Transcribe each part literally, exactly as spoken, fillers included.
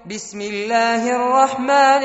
بسم الله الرحمن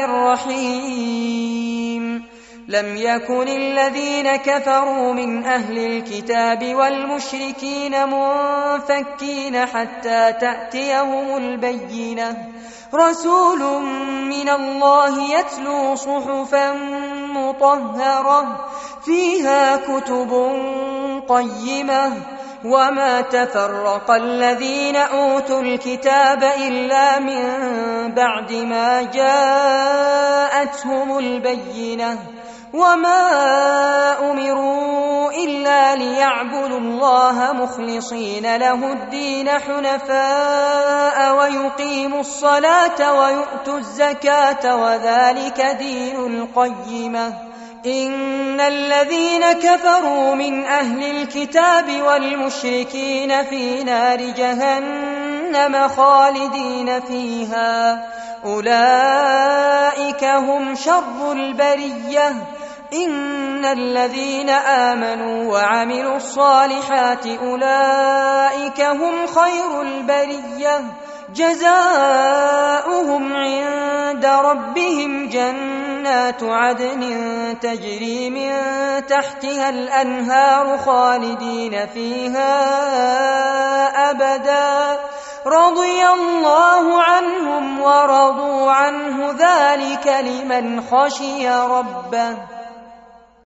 الرحيم لم يكن الذين كفروا من أهل الكتاب والمشركين منفكين حتى تأتيهم البينة رسول من الله يتلو صحفا مطهرة فيها كتب قيمة وما تفرق الذين أوتوا الكتاب إلا من بعد ما جاءتهم البينة وما أمروا إلا ليعبدوا الله مخلصين له الدين حنفاء ويقيموا الصلاة ويؤتوا الزكاة وذلك دين القيمة إن الذين كفروا من أهل الكتاب والمشركين في نار جهنم خالدين فيها أولئك هم شر البرية إن الذين آمنوا وعملوا الصالحات أولئك هم خير البرية جزاؤهم عند ربهم جنات عدن تجري من تحتها الأنهار خالدين فيها أبدا رضي الله عنهم ورضوا عنه ذلك لمن خشي ربه